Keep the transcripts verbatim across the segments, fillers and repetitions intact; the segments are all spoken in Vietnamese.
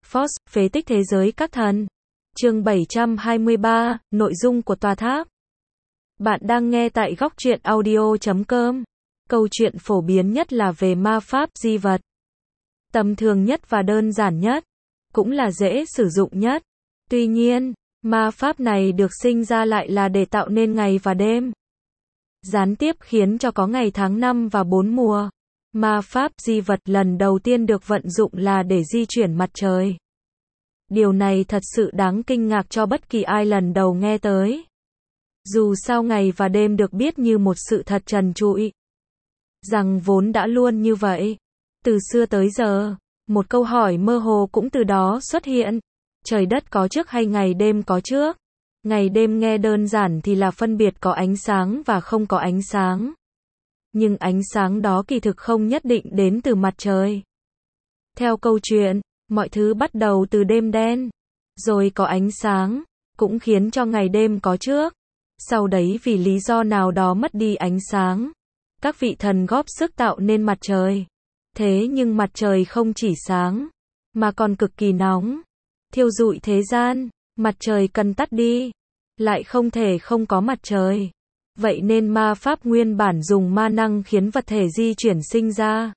Force, phế tích thế giới các thần. Chương bảy trăm hai mươi ba, nội dung của tòa tháp. Bạn đang nghe tại góc truyện audio chấm com. Câu chuyện phổ biến nhất là về ma pháp di vật. Tầm thường nhất và đơn giản nhất, cũng là dễ sử dụng nhất. Tuy nhiên, ma pháp này được sinh ra lại là để tạo nên ngày và đêm. Gián tiếp khiến cho có ngày tháng năm và bốn mùa. Ma pháp di vật lần đầu tiên được vận dụng là để di chuyển mặt trời. Điều này thật sự đáng kinh ngạc cho bất kỳ ai lần đầu nghe tới. Dù sao ngày và đêm được biết như một sự thật trần trụi. Rằng vốn đã luôn như vậy. Từ xưa tới giờ, một câu hỏi mơ hồ cũng từ đó xuất hiện. Trời đất có trước hay ngày đêm có trước? Ngày đêm nghe đơn giản thì là phân biệt có ánh sáng và không có ánh sáng. Nhưng ánh sáng đó kỳ thực không nhất định đến từ mặt trời. Theo câu chuyện, mọi thứ bắt đầu từ đêm đen. Rồi có ánh sáng, cũng khiến cho ngày đêm có trước. Sau đấy vì lý do nào đó mất đi ánh sáng. Các vị thần góp sức tạo nên mặt trời. Thế nhưng mặt trời không chỉ sáng, mà còn cực kỳ nóng. Thiêu rụi thế gian, mặt trời cần tắt đi. Lại không thể không có mặt trời. Vậy nên ma pháp nguyên bản dùng ma năng khiến vật thể di chuyển sinh ra.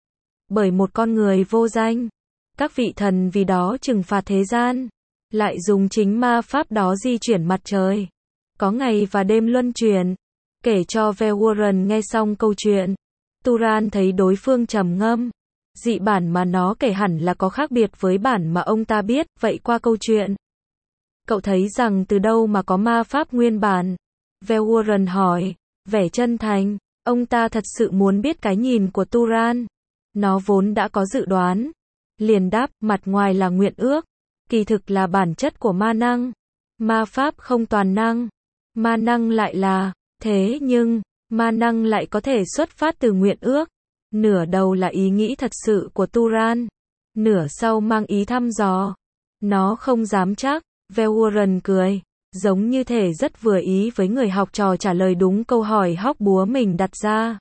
Bởi một con người vô danh. Các vị thần vì đó trừng phạt thế gian. Lại dùng chính ma pháp đó di chuyển mặt trời. Có ngày và đêm luân chuyển. Kể cho Velwarren nghe xong câu chuyện. Turan thấy đối phương trầm ngâm. Dị bản mà nó kể hẳn là có khác biệt với bản mà ông ta biết. Vậy qua câu chuyện, cậu thấy rằng từ đâu mà có ma pháp nguyên bản? Velwarren hỏi, vẻ chân thành. Ông ta thật sự muốn biết cái nhìn của Turan. Nó vốn đã có dự đoán. Liền đáp, mặt ngoài là nguyện ước. Kỳ thực là bản chất của ma năng. Ma pháp không toàn năng. Ma năng lại là. Thế nhưng, ma năng lại có thể xuất phát từ nguyện ước. Nửa đầu là ý nghĩ thật sự của Turan. Nửa sau mang ý thăm dò. Nó không dám chắc. Velwarren cười. Giống như thể rất vừa ý với người học trò trả lời đúng câu hỏi hóc búa mình đặt ra.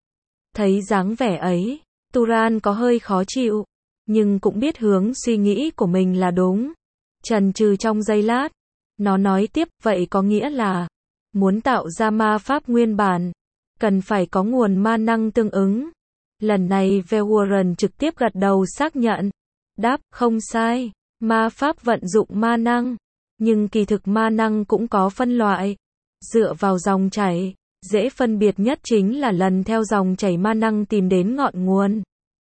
Thấy dáng vẻ ấy, Turan có hơi khó chịu. Nhưng cũng biết hướng suy nghĩ của mình là đúng. Chần chừ trong giây lát. Nó nói tiếp, vậy có nghĩa là muốn tạo ra ma pháp nguyên bản, cần phải có nguồn ma năng tương ứng. Lần này Velwarren trực tiếp gật đầu xác nhận. Đáp, không sai. Ma pháp vận dụng ma năng. Nhưng kỳ thực ma năng cũng có phân loại. Dựa vào dòng chảy, dễ phân biệt nhất chính là lần theo dòng chảy ma năng tìm đến ngọn nguồn.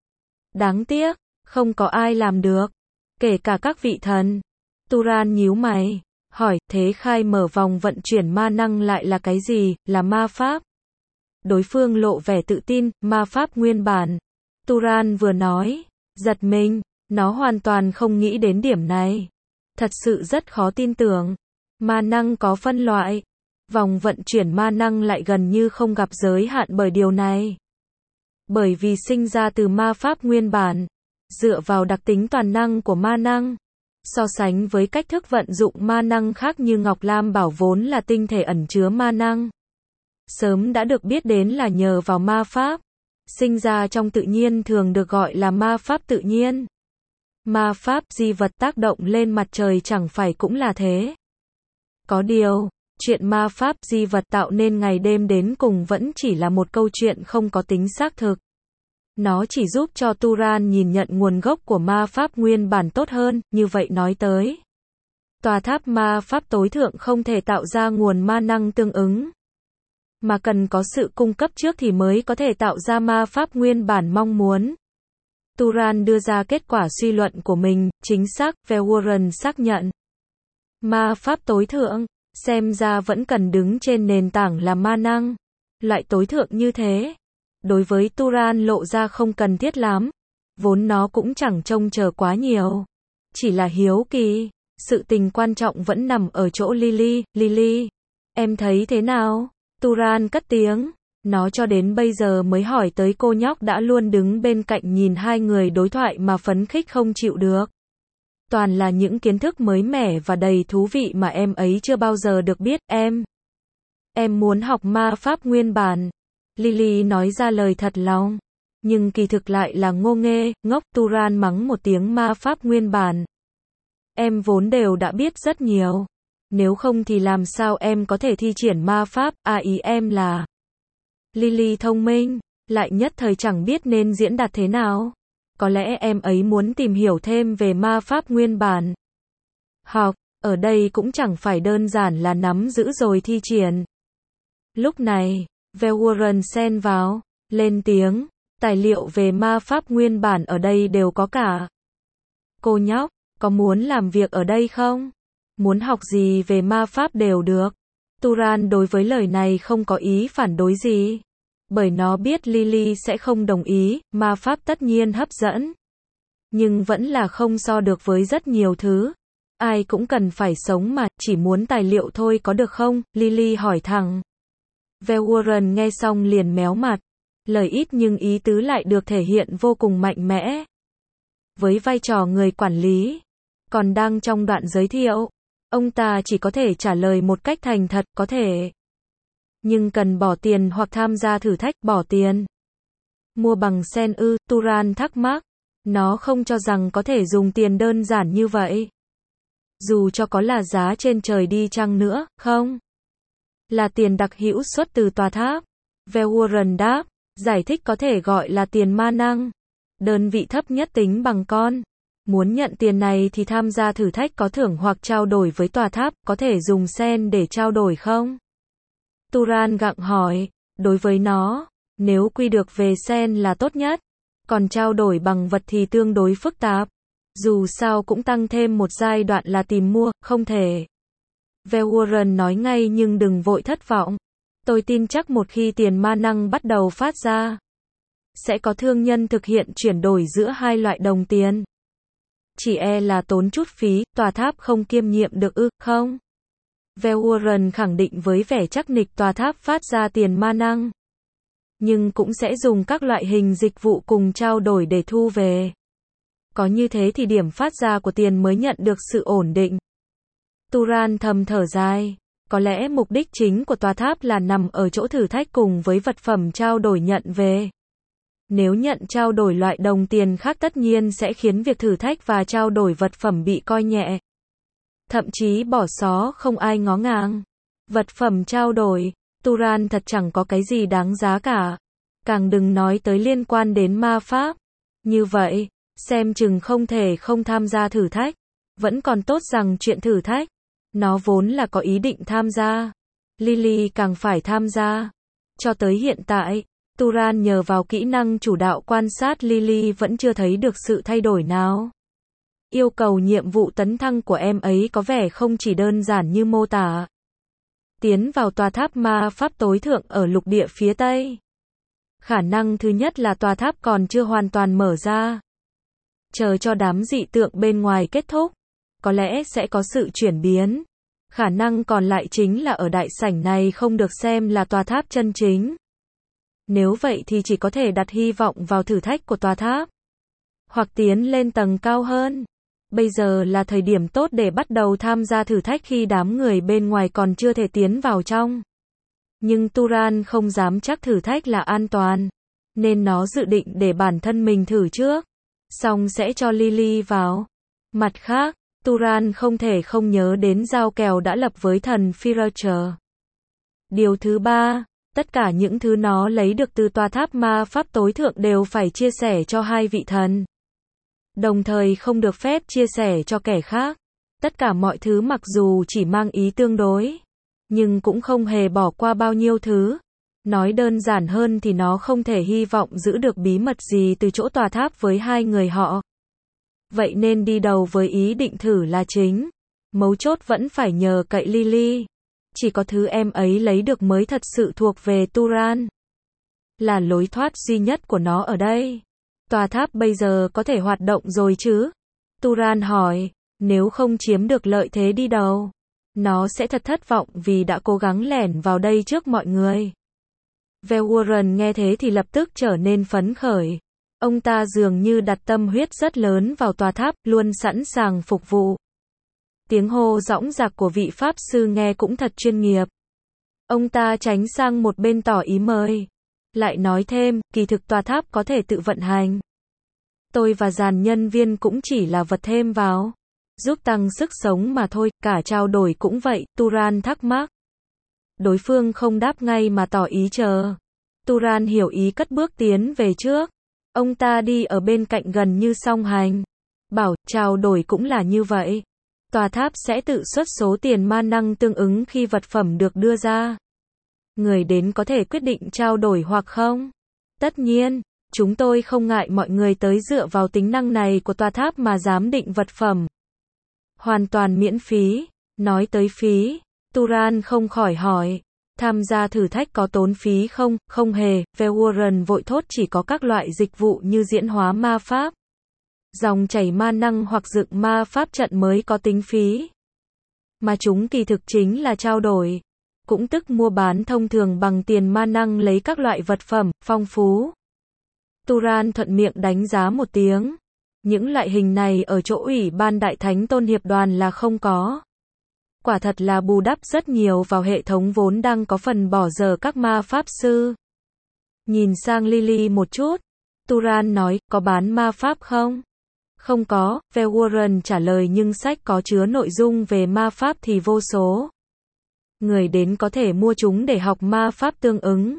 Đáng tiếc, không có ai làm được. Kể cả các vị thần. Turan nhíu mày. Hỏi, thế khai mở vòng vận chuyển ma năng lại là cái gì, là ma pháp? Đối phương lộ vẻ tự tin, ma pháp nguyên bản. Turan vừa nói, giật mình, nó hoàn toàn không nghĩ đến điểm này. Thật sự rất khó tin tưởng. Ma năng có phân loại. Vòng vận chuyển ma năng lại gần như không gặp giới hạn bởi điều này. Bởi vì sinh ra từ ma pháp nguyên bản. Dựa vào đặc tính toàn năng của ma năng. So sánh với cách thức vận dụng ma năng khác như Ngọc Lam Bảo vốn là tinh thể ẩn chứa ma năng. Sớm đã được biết đến là nhờ vào ma pháp. Sinh ra trong tự nhiên thường được gọi là ma pháp tự nhiên. Ma pháp di vật tác động lên mặt trời chẳng phải cũng là thế. Có điều, chuyện ma pháp di vật tạo nên ngày đêm đến cùng vẫn chỉ là một câu chuyện không có tính xác thực. Nó chỉ giúp cho Turan nhìn nhận nguồn gốc của ma pháp nguyên bản tốt hơn, như vậy nói tới. Tòa tháp ma pháp tối thượng không thể tạo ra nguồn ma năng tương ứng. Mà cần có sự cung cấp trước thì mới có thể tạo ra ma pháp nguyên bản mong muốn. Turan đưa ra kết quả suy luận của mình, chính xác, Velwarren xác nhận. Ma pháp tối thượng, xem ra vẫn cần đứng trên nền tảng là ma năng. Loại tối thượng như thế. Đối với Turan lộ ra không cần thiết lắm. Vốn nó cũng chẳng trông chờ quá nhiều. Chỉ là hiếu kỳ. Sự tình quan trọng vẫn nằm ở chỗ Lily. Lily, em thấy thế nào? Turan cất tiếng. Nó cho đến bây giờ mới hỏi tới cô nhóc đã luôn đứng bên cạnh nhìn hai người đối thoại mà phấn khích không chịu được. Toàn là những kiến thức mới mẻ và đầy thú vị mà em ấy chưa bao giờ được biết. Em Em muốn học ma pháp nguyên bản. Lily nói ra lời thật lòng. Nhưng kỳ thực lại là ngô nghê, ngốc. Turan mắng một tiếng ma pháp nguyên bản. em vốn đều đã biết rất nhiều. Nếu không thì làm sao em có thể thi triển ma pháp, à ý em là. Lily thông minh, lại nhất thời chẳng biết nên diễn đạt thế nào. Có lẽ em ấy muốn tìm hiểu thêm về ma pháp nguyên bản. Học, ở đây cũng chẳng phải đơn giản là nắm giữ rồi thi triển. Lúc này, Warren xen vào, lên tiếng, tài liệu về ma pháp nguyên bản ở đây đều có cả. Cô nhóc, có muốn làm việc ở đây không? Muốn học gì về ma pháp đều được. Turan đối với lời này không có ý phản đối gì. Bởi nó biết Lily sẽ không đồng ý, ma pháp tất nhiên hấp dẫn. Nhưng vẫn là không so được với rất nhiều thứ. Ai cũng cần phải sống mà, chỉ muốn tài liệu thôi có được không? Lily hỏi thẳng. Warren nghe xong liền méo mặt. Lời ít nhưng ý tứ lại được thể hiện vô cùng mạnh mẽ. Với vai trò người quản lý, còn đang trong đoạn giới thiệu, ông ta chỉ có thể trả lời một cách thành thật, có thể. Nhưng cần bỏ tiền hoặc tham gia thử thách, bỏ tiền. Mua bằng sen ư, Turan thắc mắc. Nó không cho rằng có thể dùng tiền đơn giản như vậy. Dù cho có là giá trên trời đi chăng nữa, không? Là tiền đặc hữu xuất từ tòa tháp. Warren đáp, giải thích có thể gọi là tiền ma năng. Đơn vị thấp nhất tính bằng con. Muốn nhận tiền này thì tham gia thử thách có thưởng hoặc trao đổi với tòa tháp, có thể dùng sen để trao đổi không? Turan gặng hỏi, đối với nó, nếu quy được về sen là tốt nhất, còn trao đổi bằng vật thì tương đối phức tạp. Dù sao cũng tăng thêm một giai đoạn là tìm mua, không thể. Warren nói ngay nhưng đừng vội thất vọng. Tôi tin chắc một khi tiền ma năng bắt đầu phát ra, sẽ có thương nhân thực hiện chuyển đổi giữa hai loại đồng tiền. Chỉ e là tốn chút phí, tòa tháp không kiêm nhiệm được ư, không? Warren khẳng định với vẻ chắc nịch tòa tháp phát ra tiền ma năng. Nhưng cũng sẽ dùng các loại hình dịch vụ cùng trao đổi để thu về. Có như thế thì điểm phát ra của tiền mới nhận được sự ổn định. Turan thầm thở dài. Có lẽ mục đích chính của tòa tháp là nằm ở chỗ thử thách cùng với vật phẩm trao đổi nhận về. Nếu nhận trao đổi loại đồng tiền khác tất nhiên sẽ khiến việc thử thách và trao đổi vật phẩm bị coi nhẹ. Thậm chí bỏ xó không ai ngó ngàng. Vật phẩm trao đổi, Turan thật chẳng có cái gì đáng giá cả. Càng đừng nói tới liên quan đến ma pháp. Như vậy, xem chừng không thể không tham gia thử thách. Vẫn còn tốt rằng chuyện thử thách, nó vốn là có ý định tham gia. Lily càng phải tham gia. Cho tới hiện tại, Turan nhờ vào kỹ năng chủ đạo quan sát Lily vẫn chưa thấy được sự thay đổi nào. Yêu cầu nhiệm vụ tấn thăng của em ấy có vẻ không chỉ đơn giản như mô tả. Tiến vào tòa tháp ma pháp tối thượng ở lục địa phía Tây. Khả năng thứ nhất là tòa tháp còn chưa hoàn toàn mở ra. Chờ cho đám dị tượng bên ngoài kết thúc, có lẽ sẽ có sự chuyển biến. Khả năng còn lại chính là ở đại sảnh này không được xem là tòa tháp chân chính. Nếu vậy thì chỉ có thể đặt hy vọng vào thử thách của tòa tháp. Hoặc tiến lên tầng cao hơn. Bây giờ là thời điểm tốt để bắt đầu tham gia thử thách khi đám người bên ngoài còn chưa thể tiến vào trong. Nhưng Turan không dám chắc thử thách là an toàn. Nên nó dự định để bản thân mình thử trước. Xong sẽ cho Lily vào. Mặt khác, Turan không thể không nhớ đến giao kèo đã lập với thần Firacher. Điều thứ ba, tất cả những thứ nó lấy được từ tòa tháp ma pháp tối thượng đều phải chia sẻ cho hai vị thần. Đồng thời không được phép chia sẻ cho kẻ khác. Tất cả mọi thứ mặc dù chỉ mang ý tương đối, nhưng cũng không hề bỏ qua bao nhiêu thứ. Nói đơn giản hơn thì nó không thể hy vọng giữ được bí mật gì từ chỗ tòa tháp với hai người họ. Vậy nên đi đầu với ý định thử là chính. Mấu chốt vẫn phải nhờ cậy Lily. Chỉ có thứ em ấy lấy được mới thật sự thuộc về Turan. Là lối thoát duy nhất của nó ở đây. Tòa tháp bây giờ có thể hoạt động rồi chứ? Turan hỏi, nếu không chiếm được lợi thế đi đầu, nó sẽ thật thất vọng vì đã cố gắng lẻn vào đây trước mọi người. Warren nghe thế thì lập tức trở nên phấn khởi. Ông ta dường như đặt tâm huyết rất lớn vào tòa tháp, luôn sẵn sàng phục vụ. Tiếng hô dõng dạc của vị pháp sư nghe cũng thật chuyên nghiệp. Ông ta tránh sang một bên tỏ ý mời. Lại nói thêm, kỳ thực tòa tháp có thể tự vận hành. Tôi và dàn nhân viên cũng chỉ là vật thêm vào. giúp tăng sức sống mà thôi, cả trao đổi cũng vậy, Turan thắc mắc. Đối phương không đáp ngay mà tỏ ý chờ. Turan hiểu ý cất bước tiến về trước. Ông ta đi ở bên cạnh gần như song hành. Bảo, trao đổi cũng là như vậy. Tòa tháp sẽ tự xuất số tiền ma năng tương ứng khi vật phẩm được đưa ra. Người đến có thể quyết định trao đổi hoặc không. Tất nhiên, chúng tôi không ngại mọi người tới dựa vào tính năng này của tòa tháp mà giám định vật phẩm. Hoàn toàn miễn phí. Nói tới phí, Turan không khỏi hỏi. Tham gia thử thách có tốn phí không? Không hề, Warren vội thốt, chỉ có các loại dịch vụ như diễn hóa ma pháp, dòng chảy ma năng hoặc dựng ma pháp trận mới có tính phí. Mà chúng kỳ thực chính là trao đổi, cũng tức mua bán thông thường bằng tiền ma năng lấy các loại vật phẩm, phong phú. Turan thuận miệng đánh giá một tiếng. Những loại hình này ở chỗ Ủy ban Đại Thánh Tôn Hiệp Đoàn là không có. Quả thật là bù đắp rất nhiều vào hệ thống vốn đang có phần bỏ dở các ma pháp sư. Nhìn sang Lily một chút, Turan nói, có bán ma pháp không? Không có, Warren trả lời, nhưng sách có chứa nội dung về ma pháp thì vô số. Người đến có thể mua chúng để học ma pháp tương ứng.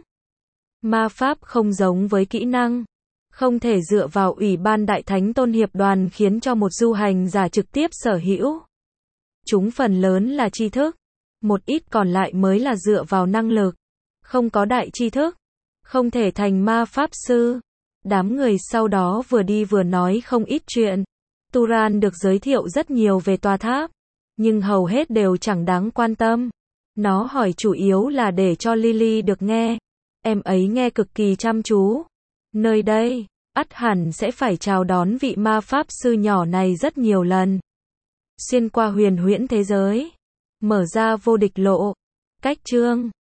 Ma pháp không giống với kỹ năng. Không thể dựa vào Ủy ban Đại Thánh Tôn Hiệp Đoàn khiến cho một du hành giả trực tiếp sở hữu. Chúng phần lớn là tri thức. Một ít còn lại mới là dựa vào năng lực. Không có đại tri thức, không thể thành ma pháp sư. Đám người sau đó vừa đi vừa nói không ít chuyện. Turan được giới thiệu rất nhiều về tòa tháp, nhưng hầu hết đều chẳng đáng quan tâm. Nó hỏi chủ yếu là để cho Lily được nghe. Em ấy nghe cực kỳ chăm chú. Nơi đây, ắt hẳn sẽ phải chào đón vị ma pháp sư nhỏ này rất nhiều lần. Xuyên qua huyền huyễn thế giới, mở ra vô địch lộ. Cách chương